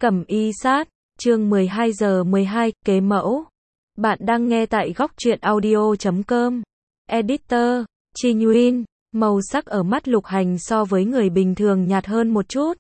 Cẩm y sát, chương 12 giờ 12, kế mẫu. Bạn đang nghe tại góc truyện audio.com. Editor, Chi Nguyen, màu sắc ở mắt Lục Hành so với người bình thường nhạt hơn một chút.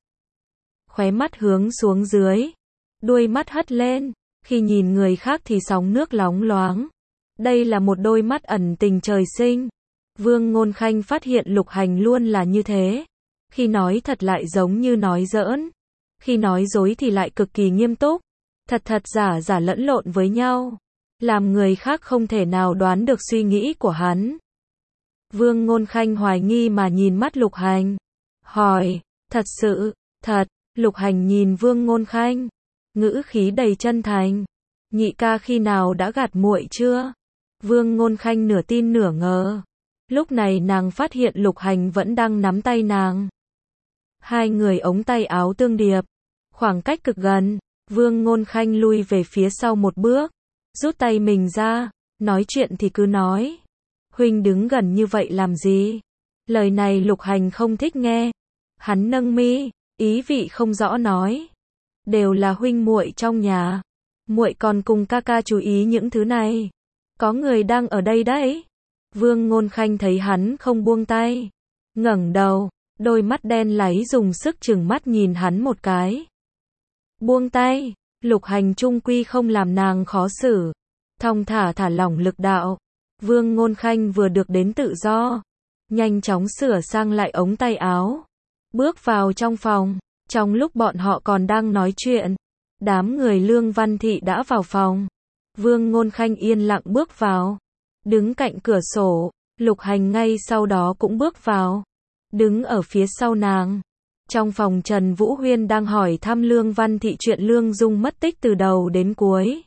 Khóe mắt hướng xuống dưới, đuôi mắt hất lên, khi nhìn người khác thì sóng nước lóng loáng. Đây là một đôi mắt ẩn tình trời sinh. Vương Ngôn Khanh phát hiện Lục Hành luôn là như thế. Khi nói thật lại giống như nói giỡn. Khi nói dối thì lại cực kỳ nghiêm túc. Thật thật giả giả lẫn lộn với nhau. Làm người khác không thể nào đoán được suy nghĩ của hắn. Vương Ngôn Khanh hoài nghi mà nhìn mắt Lục Hành. Hỏi, thật sự, thật, Lục Hành nhìn Vương Ngôn Khanh. Ngữ khí đầy chân thành. Nhị ca khi nào đã gạt muội chưa? Vương Ngôn Khanh nửa tin nửa ngờ. Lúc này nàng phát hiện Lục Hành vẫn đang nắm tay nàng. Hai người ống tay áo tương điệp. Khoảng cách cực gần. Vương Ngôn Khanh lui về phía sau một bước. Rút tay mình ra. Nói chuyện thì cứ nói. Huynh đứng gần như vậy làm gì? Lời này Lục Hành không thích nghe. Hắn nâng mi, ý vị không rõ nói. Đều là huynh muội trong nhà. Muội còn cùng ca ca chú ý những thứ này. Có người đang ở đây đấy. Vương Ngôn Khanh thấy hắn không buông tay. Ngẩng đầu, đôi mắt đen láy dùng sức trừng mắt nhìn hắn một cái. Buông tay, Lục Hành trung quy không làm nàng khó xử. Thong thả thả lỏng lực đạo. Vương Ngôn Khanh vừa được đến tự do. Nhanh chóng sửa sang lại ống tay áo. Bước vào trong phòng. Trong lúc bọn họ còn đang nói chuyện, đám người Lương Văn Thị đã vào phòng. Vương Ngôn Khanh yên lặng bước vào. Đứng cạnh cửa sổ, Lục Hành ngay sau đó cũng bước vào. Đứng ở phía sau nàng. Trong phòng Trần Vũ Huyên đang hỏi thăm Lương Văn Thị chuyện Lương Dung mất tích từ đầu đến cuối.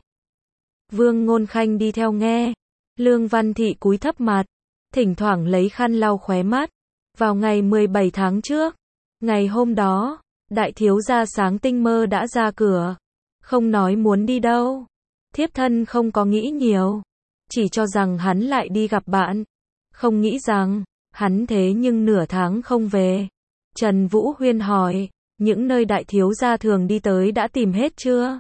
Vương Ngôn Khanh đi theo nghe. Lương Văn Thị cúi thấp mặt, thỉnh thoảng lấy khăn lau khóe mắt. Vào ngày 17 tháng trước, ngày hôm đó, đại thiếu gia Sáng Tinh Mơ đã ra cửa. Không nói muốn đi đâu. Thiếp thân không có nghĩ nhiều. Chỉ cho rằng hắn lại đi gặp bạn. Không nghĩ rằng, hắn thế nhưng nửa tháng không về. Trần Vũ Huyên hỏi, những nơi đại thiếu gia thường đi tới đã tìm hết chưa?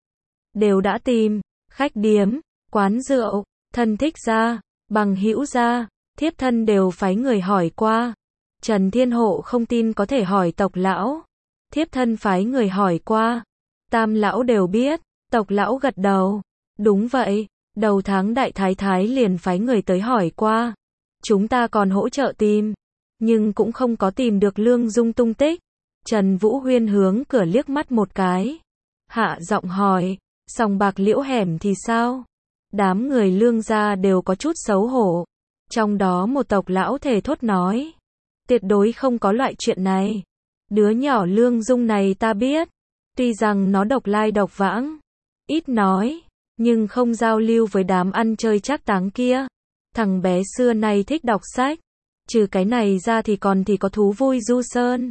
Đều đã tìm, khách điếm, quán rượu, thân thích gia, bằng hữu gia, thiếp thân đều phái người hỏi qua. Trần Thiên Hộ không tin có thể hỏi Tộc lão. Thiếp thân phái người hỏi qua. Tam lão đều biết. Tộc lão gật đầu. Đúng vậy, đầu tháng đại thái thái liền phái người tới hỏi qua. Chúng ta còn hỗ trợ tìm, nhưng cũng không có tìm được Lương Dung tung tích. Trần Vũ Huyên hướng cửa liếc mắt một cái. Hạ giọng hỏi, sòng bạc Liễu Hẻm thì sao? Đám người Lương gia đều có chút xấu hổ. Trong đó một tộc lão thề thốt nói, tuyệt đối không có loại chuyện này. Đứa nhỏ Lương Dung này ta biết. Tuy rằng nó độc lai độc vãng, ít nói, nhưng không giao lưu với đám ăn chơi trác táng kia. Thằng bé xưa nay thích đọc sách. Trừ cái này ra thì có thú vui du sơn,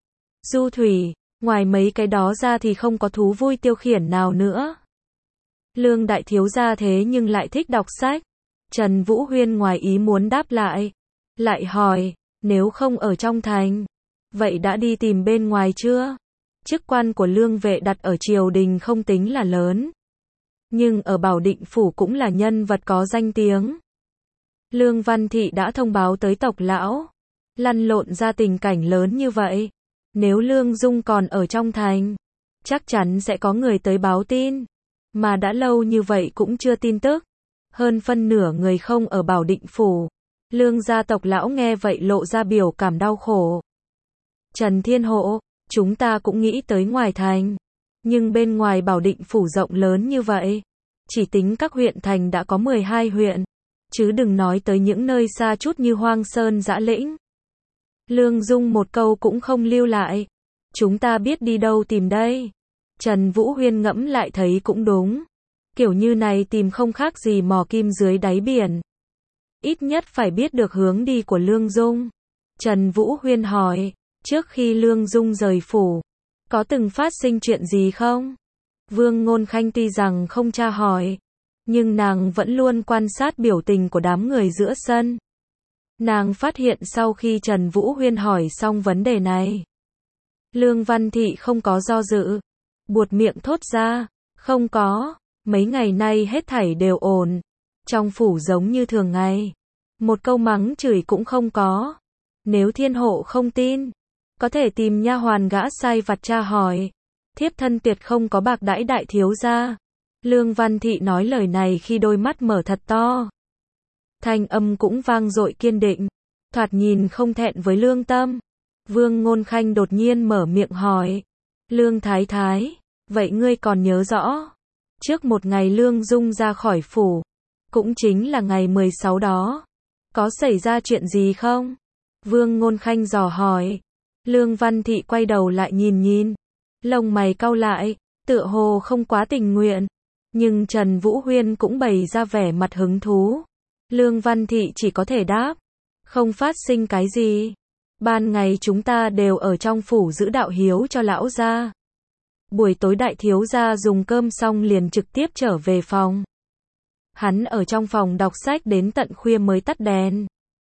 du thủy. Ngoài mấy cái đó ra thì không có thú vui tiêu khiển nào nữa. Lương đại thiếu gia thế nhưng lại thích đọc sách. Trần Vũ Huyên ngoài ý muốn đáp lại. Lại hỏi, nếu không ở trong thành, vậy đã đi tìm bên ngoài chưa? Chức quan của Lương vệ đặt ở triều đình không tính là lớn. Nhưng ở Bảo Định Phủ cũng là nhân vật có danh tiếng. Lương Văn Thị đã thông báo tới tộc lão. Lăn lộn ra tình cảnh lớn như vậy. Nếu Lương Dung còn ở trong thành, chắc chắn sẽ có người tới báo tin. Mà đã lâu như vậy cũng chưa tin tức. Hơn phân nửa người không ở Bảo Định Phủ. Lương gia tộc lão nghe vậy lộ ra biểu cảm đau khổ. Trần Thiên Hộ, chúng ta cũng nghĩ tới ngoài thành. Nhưng bên ngoài Bảo Định Phủ rộng lớn như vậy. Chỉ tính các huyện thành đã có 12 huyện. Chứ đừng nói tới những nơi xa chút như Hoang Sơn Dã Lĩnh. Lương Dung một câu cũng không lưu lại. Chúng ta biết đi đâu tìm đây. Trần Vũ Huyên ngẫm lại thấy cũng đúng. Kiểu như này tìm không khác gì mò kim dưới đáy biển. Ít nhất phải biết được hướng đi của Lương Dung. Trần Vũ Huyên hỏi, trước khi Lương Dung rời phủ, có từng phát sinh chuyện gì không? Vương Ngôn Khanh tuy rằng không tra hỏi, nhưng nàng vẫn luôn quan sát biểu tình của đám người giữa sân. Nàng phát hiện sau khi Trần Vũ Huyên hỏi xong vấn đề này, Lương Văn Thị không có do dự. buột miệng thốt ra, không có, mấy ngày nay hết thảy đều ổn. Trong phủ giống như thường ngày. Một câu mắng chửi cũng không có. Nếu thiên hộ không tin, có thể tìm nha hoàn gã sai vặt tra hỏi. Thiếp thân tuyệt không có bạc đãi đại thiếu gia. Lương Văn Thị nói lời này khi đôi mắt mở thật to. Thanh âm cũng vang dội kiên định, thoạt nhìn không thẹn với lương tâm. Vương Ngôn Khanh đột nhiên mở miệng hỏi. Lương Thái Thái, vậy ngươi còn nhớ rõ? Trước một ngày Lương Dung ra khỏi phủ, cũng chính là ngày 16 đó. Có xảy ra chuyện gì không? Vương Ngôn Khanh dò hỏi. Lương Văn Thị quay đầu lại nhìn. Lông mày cau lại, tựa hồ không quá tình nguyện. Nhưng Trần Vũ Huyên cũng bày ra vẻ mặt hứng thú. Lương Văn Thị chỉ có thể đáp. Không phát sinh cái gì. Ban ngày chúng ta đều ở trong phủ giữ đạo hiếu cho lão gia. Buổi tối đại thiếu gia dùng cơm xong liền trực tiếp trở về phòng. Hắn ở trong phòng đọc sách đến tận khuya mới tắt đèn.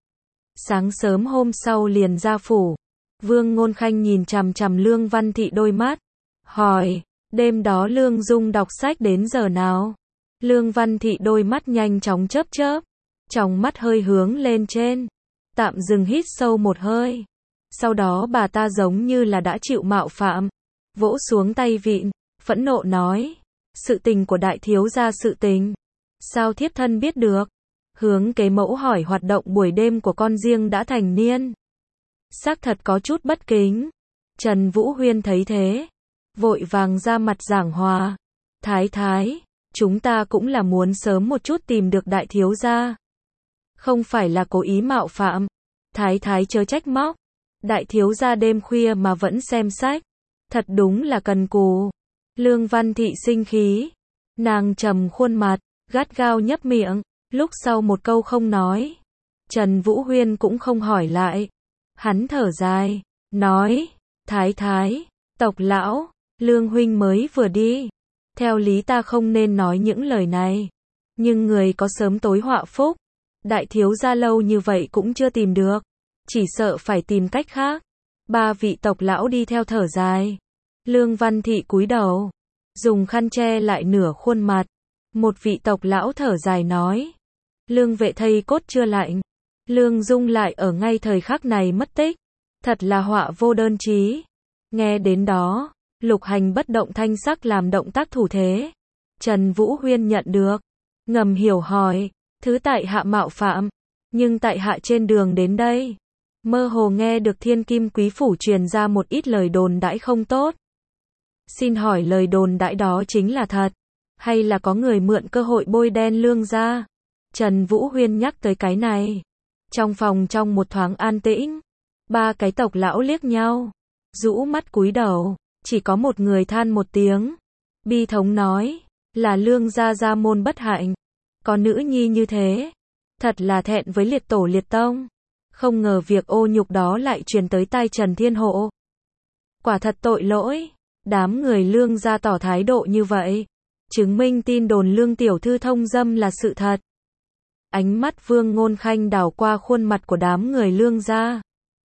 Sáng sớm hôm sau liền ra phủ. Vương Ngôn Khanh nhìn chằm chằm Lương Văn Thị đôi mắt. Hỏi, đêm đó Lương Dung đọc sách đến giờ nào? Lương Văn Thị đôi mắt nhanh chóng chớp chớp. Tròng mắt hơi hướng lên trên. Tạm dừng hít sâu một hơi. Sau đó bà ta giống như là đã chịu mạo phạm. Vỗ xuống tay vịn, phẫn nộ nói. Sự tình của đại thiếu gia sự tình. Sao thiếp thân biết được? Hướng kế mẫu hỏi hoạt động buổi đêm của con riêng đã thành niên. Xác thật có chút bất kính. Trần Vũ Huyên thấy thế. Vội vàng ra mặt giảng hòa. Thái thái, chúng ta cũng là muốn sớm một chút tìm được đại thiếu gia. Không phải là cố ý mạo phạm. Thái thái chớ trách móc. Đại thiếu gia đêm khuya mà vẫn xem sách. Thật đúng là cần cù. Lương Văn Thị sinh khí. Nàng trầm khuôn mặt, gắt gao nhấp miệng. Lúc sau một câu không nói. Trần Vũ Huyên cũng không hỏi lại. Hắn thở dài, nói. Thái thái, tộc lão, Lương huynh mới vừa đi. Theo lý ta không nên nói những lời này. Nhưng người có sớm tối họa phúc. Đại thiếu gia lâu như vậy cũng chưa tìm được. Chỉ sợ phải tìm cách khác. Ba vị tộc lão đi theo thở dài. Lương Văn Thị cúi đầu, dùng khăn che lại nửa khuôn mặt. Một vị tộc lão thở dài nói. Lương vệ thây cốt chưa lạnh. Lương Dung lại ở ngay thời khắc này mất tích. Thật là họa vô đơn chí. Nghe đến đó, Lục Hành bất động thanh sắc làm động tác thủ thế. Trần Vũ Huyên nhận được. Ngầm hiểu hỏi. Thứ tại hạ mạo phạm. Nhưng tại hạ trên đường đến đây. Mơ hồ nghe được Thiên Kim Quý Phủ truyền ra một ít lời đồn đãi không tốt. Xin hỏi lời đồn đãi đó chính là thật. Hay là có người mượn cơ hội bôi đen Lương gia? Trần Vũ Huyên nhắc tới cái này. Trong phòng trong một thoáng an tĩnh. Ba cái tộc lão liếc nhau. Rũ mắt cúi đầu. Chỉ có một người than một tiếng. Bi thống nói. Là Lương gia gia môn bất hạnh. Có nữ nhi như thế. Thật là thẹn với liệt tổ liệt tông. Không ngờ việc ô nhục đó lại truyền tới tai Trần Thiên Hộ. Quả thật tội lỗi. Đám người Lương gia tỏ thái độ như vậy. Chứng minh tin đồn Lương tiểu thư thông dâm là sự thật. Ánh mắt Vương Ngôn Khanh đảo qua khuôn mặt của đám người Lương gia.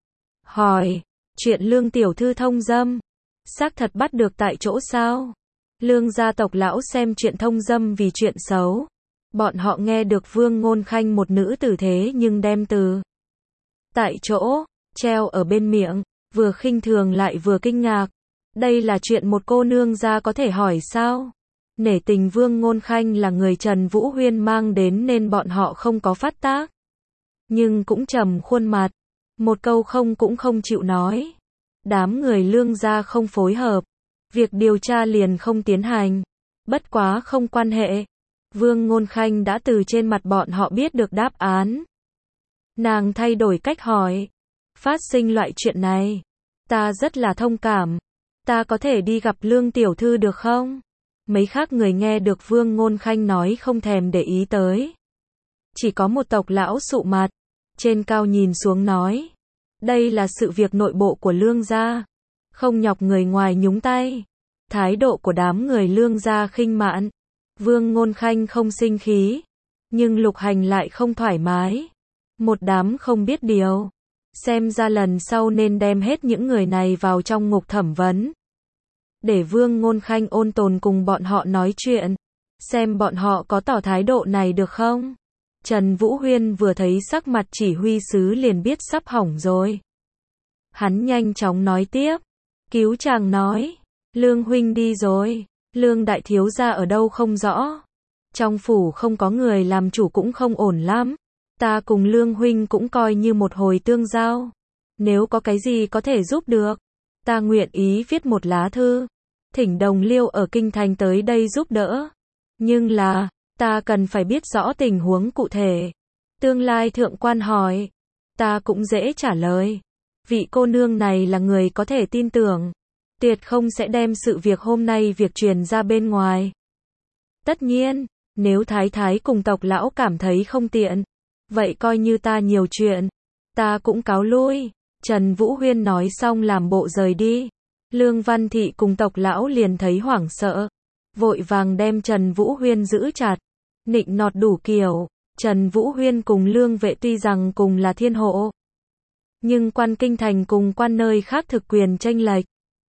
Hỏi, chuyện Lương tiểu thư thông dâm, xác thật bắt được tại chỗ sao? Lương gia tộc lão xem chuyện thông dâm vì chuyện xấu. Bọn họ nghe được Vương Ngôn Khanh một nữ tử thế nhưng đem từ tại chỗ, treo ở bên miệng, vừa khinh thường lại vừa kinh ngạc. Đây là chuyện một cô nương gia có thể hỏi sao? Nể tình Vương Ngôn Khanh là người Trần Vũ Huyên mang đến nên bọn họ không có phát tác. Nhưng cũng trầm khuôn mặt. Một câu không cũng không chịu nói. Đám người Lương gia không phối hợp. Việc điều tra liền không tiến hành. Bất quá không quan hệ. Vương Ngôn Khanh đã từ trên mặt bọn họ biết được đáp án. Nàng thay đổi cách hỏi. Phát sinh loại chuyện này. Ta rất là thông cảm. Ta có thể đi gặp Lương tiểu thư được không? Mấy khác người nghe được Vương Ngôn Khanh nói không thèm để ý tới. Chỉ có một tộc lão sụ mặt. Trên cao nhìn xuống nói. Đây là sự việc nội bộ của Lương gia. Không nhọc người ngoài nhúng tay. Thái độ của đám người Lương gia khinh mạn. Vương Ngôn Khanh không sinh khí. Nhưng Lục Hành lại không thoải mái. Một đám không biết điều. Xem ra lần sau nên đem hết những người này vào trong ngục thẩm vấn. để Vương Ngôn Khanh ôn tồn cùng bọn họ nói chuyện, xem bọn họ có tỏ thái độ này được không. Trần Vũ Huyên vừa thấy sắc mặt chỉ huy sứ liền biết sắp hỏng rồi. Hắn nhanh chóng nói tiếp, cứu chàng nói, Lương huynh đi rồi, Lương đại thiếu gia ở đâu không rõ. Trong phủ không có người làm chủ cũng không ổn lắm. Ta cùng Lương huynh cũng coi như một hồi tương giao. Nếu có cái gì có thể giúp được, ta nguyện ý viết một lá thư, thỉnh đồng liêu ở kinh thành tới đây giúp đỡ. Nhưng là, ta cần phải biết rõ tình huống cụ thể. Tương lai thượng quan hỏi, ta cũng dễ trả lời. Vị cô nương này là người có thể tin tưởng, tuyệt không sẽ đem sự việc hôm nay việc truyền ra bên ngoài. Tất nhiên, nếu thái thái cùng tộc lão cảm thấy không tiện, vậy coi như ta nhiều chuyện, ta cũng cáo lui. Trần Vũ Huyên nói xong làm bộ rời đi. Lương Văn Thị cùng tộc lão liền thấy hoảng sợ, vội vàng đem Trần Vũ Huyên giữ chặt, nịnh nọt đủ kiểu. Trần Vũ Huyên cùng Lương Vệ tuy rằng cùng là thiên hộ, nhưng quan kinh thành cùng quan nơi khác thực quyền chênh lệch.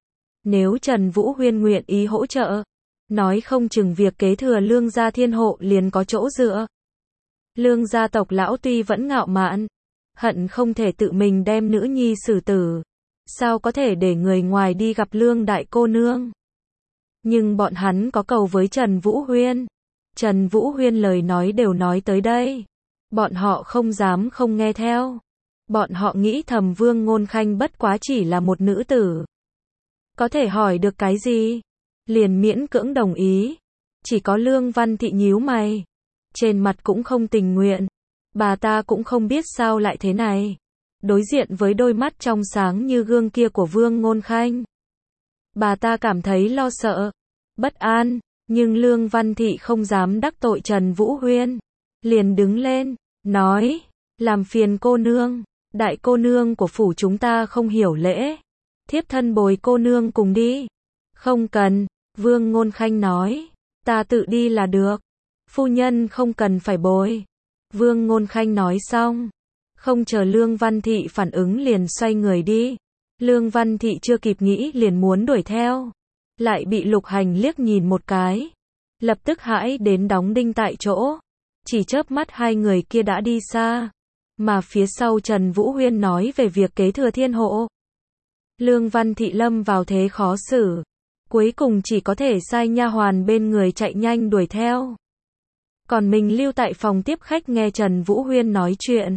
Nếu Trần Vũ Huyên nguyện ý hỗ trợ, nói không chừng việc kế thừa Lương gia thiên hộ liền có chỗ dựa. Lương gia tộc lão tuy vẫn ngạo mạn, hận không thể tự mình đem nữ nhi xử tử, sao có thể để người ngoài đi gặp Lương đại cô nương. Nhưng bọn hắn có cầu với Trần Vũ Huyên. Trần Vũ Huyên lời nói đều nói tới đây, bọn họ không dám không nghe theo. Bọn họ nghĩ thầm Vương Ngôn Khanh bất quá chỉ là một nữ tử, có thể hỏi được cái gì, liền miễn cưỡng đồng ý. Chỉ có Lương Văn Thị nhíu mày, trên mặt cũng không tình nguyện. Bà ta cũng không biết sao lại thế này. Đối diện với đôi mắt trong sáng như gương kia của Vương Ngôn Khanh, bà ta cảm thấy lo sợ, bất an. Nhưng Lương Văn Thị không dám đắc tội Trần Vũ Huyên, liền đứng lên, nói, làm phiền cô nương, đại cô nương của phủ chúng ta không hiểu lễ, thiếp thân bồi cô nương cùng đi. Không cần, Vương Ngôn Khanh nói, ta tự đi là được, phu nhân không cần phải bồi. Vương Ngôn Khanh nói xong, không chờ Lương Văn Thị phản ứng liền xoay người đi. Lương Văn Thị chưa kịp nghĩ liền muốn đuổi theo, lại bị Lục Hành liếc nhìn một cái, lập tức hãi đến đóng đinh tại chỗ. Chỉ chớp mắt hai người kia đã đi xa, mà phía sau Trần Vũ Huyên nói về việc kế thừa thiên hộ. Lương Văn Thị lâm vào thế khó xử, cuối cùng chỉ có thể sai nha hoàn bên người chạy nhanh đuổi theo, còn mình lưu tại phòng tiếp khách nghe Trần Vũ Huyên nói chuyện.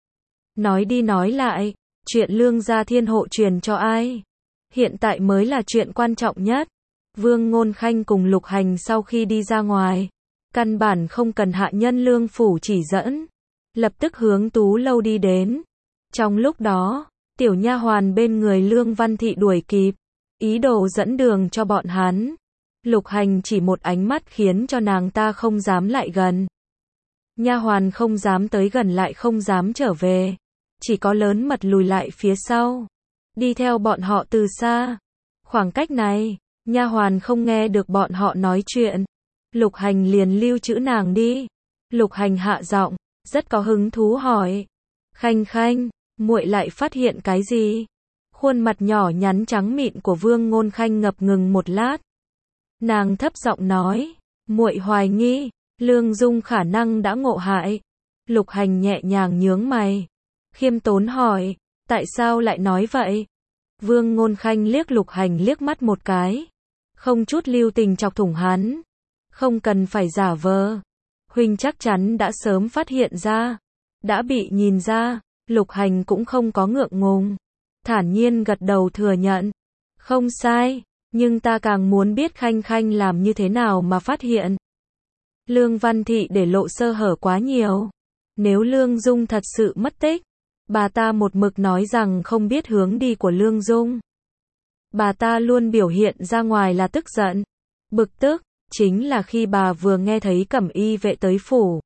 Nói đi nói lại, chuyện Lương gia thiên hộ truyền cho ai, hiện tại mới là chuyện quan trọng nhất. Vương Ngôn Khanh cùng Lục Hành sau khi đi ra ngoài, căn bản không cần hạ nhân Lương phủ chỉ dẫn, lập tức hướng Tú lâu đi đến. Trong lúc đó, tiểu nha hoàn bên người Lương Văn Thị đuổi kịp, ý đồ dẫn đường cho bọn hắn. Lục Hành chỉ một ánh mắt khiến cho nàng ta không dám lại gần. Nha hoàn không dám tới gần lại không dám trở về, chỉ có lớn mật lùi lại phía sau, đi theo bọn họ từ xa. Khoảng cách này, nha hoàn không nghe được bọn họ nói chuyện. Lục Hành liền lưu trữ nàng đi. Lục Hành hạ giọng, rất có hứng thú hỏi, Khanh Khanh, muội lại phát hiện cái gì? Khuôn mặt nhỏ nhắn trắng mịn của Vương Ngôn Khanh ngập ngừng một lát. Nàng thấp giọng nói, muội hoài nghi, Lương Dung khả năng đã ngộ hại. Lục Hành nhẹ nhàng nhướng mày, khiêm tốn hỏi, tại sao lại nói vậy? Vương Ngôn Khanh liếc Lục Hành liếc mắt một cái, không chút lưu tình chọc thủng hắn. Không cần phải giả vờ, huynh chắc chắn đã sớm phát hiện ra, đã bị nhìn ra. Lục Hành cũng không có ngượng ngùng, thản nhiên gật đầu thừa nhận, không sai, nhưng ta càng muốn biết Khanh Khanh làm như thế nào mà phát hiện. Lương Văn Thị để lộ sơ hở quá nhiều. Nếu Lương Dung thật sự mất tích, bà ta một mực nói rằng không biết hướng đi của Lương Dung. Bà ta luôn biểu hiện ra ngoài là tức giận, bực tức, chính là khi bà vừa nghe thấy Cẩm Y vệ tới phủ.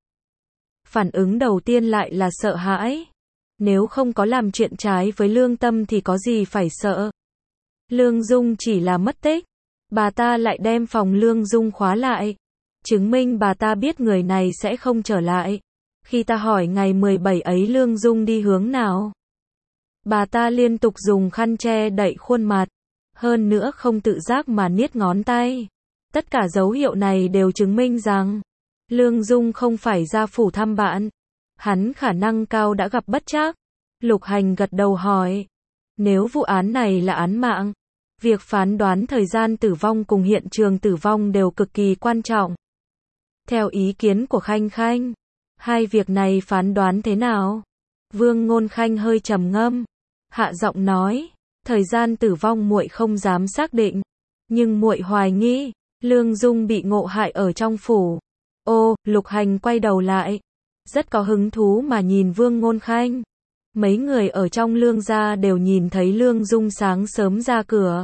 Phản ứng đầu tiên lại là sợ hãi. Nếu không có làm chuyện trái với lương tâm thì có gì phải sợ. Lương Dung chỉ là mất tích, bà ta lại đem phòng Lương Dung khóa lại, chứng minh bà ta biết người này sẽ không trở lại. Khi ta hỏi ngày 17 ấy Lương Dung đi hướng nào, bà ta liên tục dùng khăn che đậy khuôn mặt, hơn nữa không tự giác mà niết ngón tay. Tất cả dấu hiệu này đều chứng minh rằng, Lương Dung không phải ra phủ thăm bạn. Hắn khả năng cao đã gặp bất trắc. Lục Hành gật đầu hỏi, nếu vụ án này là án mạng, việc phán đoán thời gian tử vong cùng hiện trường tử vong đều cực kỳ quan trọng. Theo ý kiến của Khanh Khanh, hai việc này phán đoán thế nào? Vương Ngôn Khanh hơi trầm ngâm, hạ giọng nói, thời gian tử vong muội không dám xác định, nhưng muội hoài nghi Lương Dung bị ngộ hại ở trong phủ. Ô, Lục Hành quay đầu lại, rất có hứng thú mà nhìn Vương Ngôn Khanh. Mấy người ở trong Lương gia đều nhìn thấy Lương Dung sáng sớm ra cửa,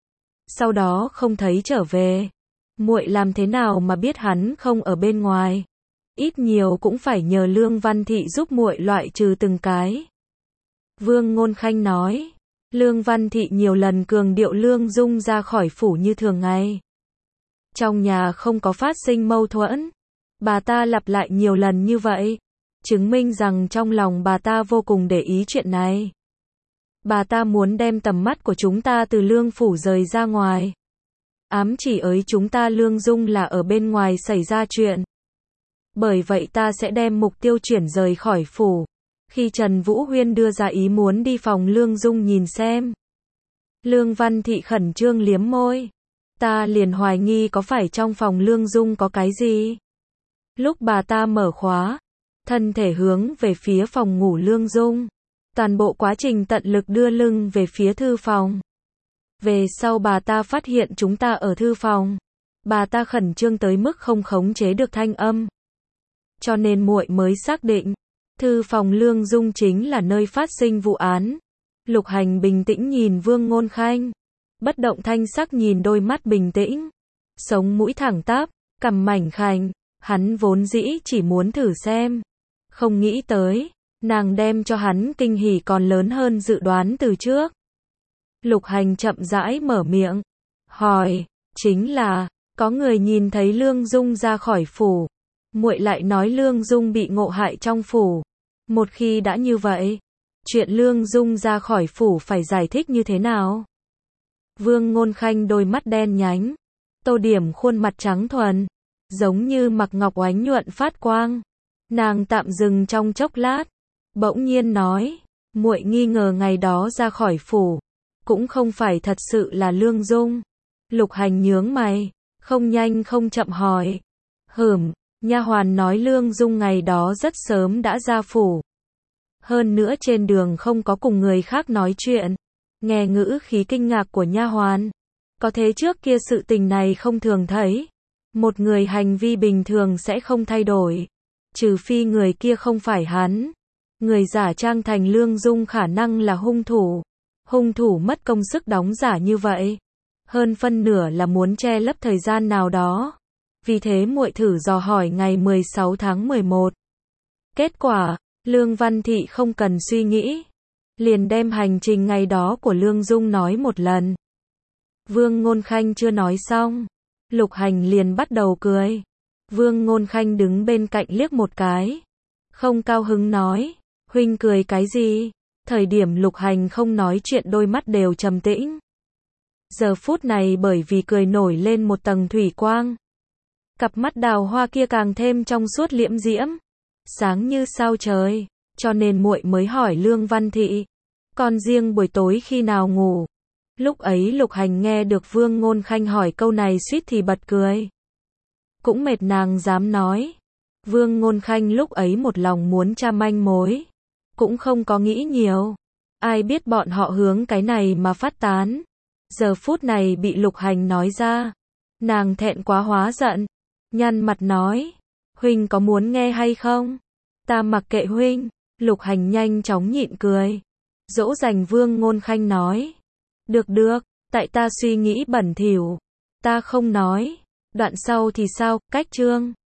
sau đó không thấy trở về. Muội làm thế nào mà biết hắn không ở bên ngoài? Ít nhiều cũng phải nhờ Lương Văn Thị giúp muội loại trừ từng cái. Vương Ngôn Khanh nói, Lương Văn Thị nhiều lần cường điệu Lương Dung ra khỏi phủ như thường ngày. Trong nhà không có phát sinh mâu thuẫn. Bà ta lặp lại nhiều lần như vậy, chứng minh rằng trong lòng bà ta vô cùng để ý chuyện này. Bà ta muốn đem tầm mắt của chúng ta từ Lương phủ rời ra ngoài. Ám chỉ ấy chúng ta Lương Dung là ở bên ngoài xảy ra chuyện. Bởi vậy ta sẽ đem mục tiêu chuyển rời khỏi phủ. Khi Trần Vũ Huyên đưa ra ý muốn đi phòng Lương Dung nhìn xem, Lương Văn Thị khẩn trương liếm môi. Ta liền hoài nghi có phải trong phòng Lương Dung có cái gì. Lúc bà ta mở khóa, thân thể hướng về phía phòng ngủ Lương Dung. Toàn bộ quá trình tận lực đưa lưng về phía thư phòng. Về sau bà ta phát hiện chúng ta ở thư phòng. Bà ta khẩn trương tới mức không khống chế được thanh âm. Cho nên muội mới xác định, thư phòng Lương Dung chính là nơi phát sinh vụ án. Lục Hành bình tĩnh nhìn Vương Ngôn Khanh. Bất động thanh sắc nhìn đôi mắt bình tĩnh. Sống mũi thẳng tắp, cằm mảnh khảnh. Hắn vốn dĩ chỉ muốn thử xem. Không nghĩ tới, nàng đem cho hắn kinh hỉ còn lớn hơn dự đoán từ trước. Lục Hành chậm rãi mở miệng. Hỏi, chính là, có người nhìn thấy Lương Dung ra khỏi phủ. Muội lại nói Lương Dung bị ngộ hại trong phủ. Một khi đã như vậy, chuyện Lương Dung ra khỏi phủ phải giải thích như thế nào? Vương Ngôn Khanh đôi mắt đen nhánh, tô điểm khuôn mặt trắng thuần, giống như mặc ngọc oánh nhuận phát quang. Nàng tạm dừng trong chốc lát, bỗng nhiên nói, muội nghi ngờ ngày đó ra khỏi phủ, cũng không phải thật sự là Lương Dung. Lục Hành nhướng mày, không nhanh không chậm hỏi, nha hoàn nói Lương Dung ngày đó rất sớm đã ra phủ. Hơn nữa trên đường không có cùng người khác nói chuyện. Nghe ngữ khí kinh ngạc của nha hoàn, có thế trước kia sự tình này không thường thấy. Một người hành vi bình thường sẽ không thay đổi, trừ phi người kia không phải hắn. Người giả trang thành Lương Dung khả năng là hung thủ. Hung thủ mất công sức đóng giả như vậy, hơn phân nửa là muốn che lấp thời gian nào đó. Vì thế muội thử dò hỏi ngày 16 tháng 11. Kết quả, Lương Văn Thị không cần suy nghĩ, liền đem hành trình ngày đó của Lương Dung nói một lần. Vương Ngôn Khanh chưa nói xong, Lục Hành liền bắt đầu cười. Vương Ngôn Khanh đứng bên cạnh liếc một cái, không cao hứng nói, huynh cười cái gì? Thời điểm Lục Hành không nói chuyện đôi mắt đều trầm tĩnh. Giờ phút này bởi vì cười nổi lên một tầng thủy quang. Cặp mắt đào hoa kia càng thêm trong suốt liễm diễm, sáng như sao trời, cho nên muội mới hỏi Lương Văn Thị, còn riêng buổi tối khi nào ngủ? Lúc ấy Lục Hành nghe được Vương Ngôn Khanh hỏi câu này suýt thì bật cười. Cũng mệt nàng dám nói. Vương Ngôn Khanh lúc ấy một lòng muốn tra manh mối, cũng không có nghĩ nhiều. Ai biết bọn họ hướng cái này mà phát tán. Giờ phút này bị Lục Hành nói ra, nàng thẹn quá hóa giận, nhăn mặt nói, huynh có muốn nghe hay không? Ta mặc kệ huynh. Lục Hành nhanh chóng nhịn cười, dỗ dành Vương Ngôn Khanh nói, được, tại ta suy nghĩ bẩn thỉu, ta không nói. Đoạn sau thì sao? Cách chương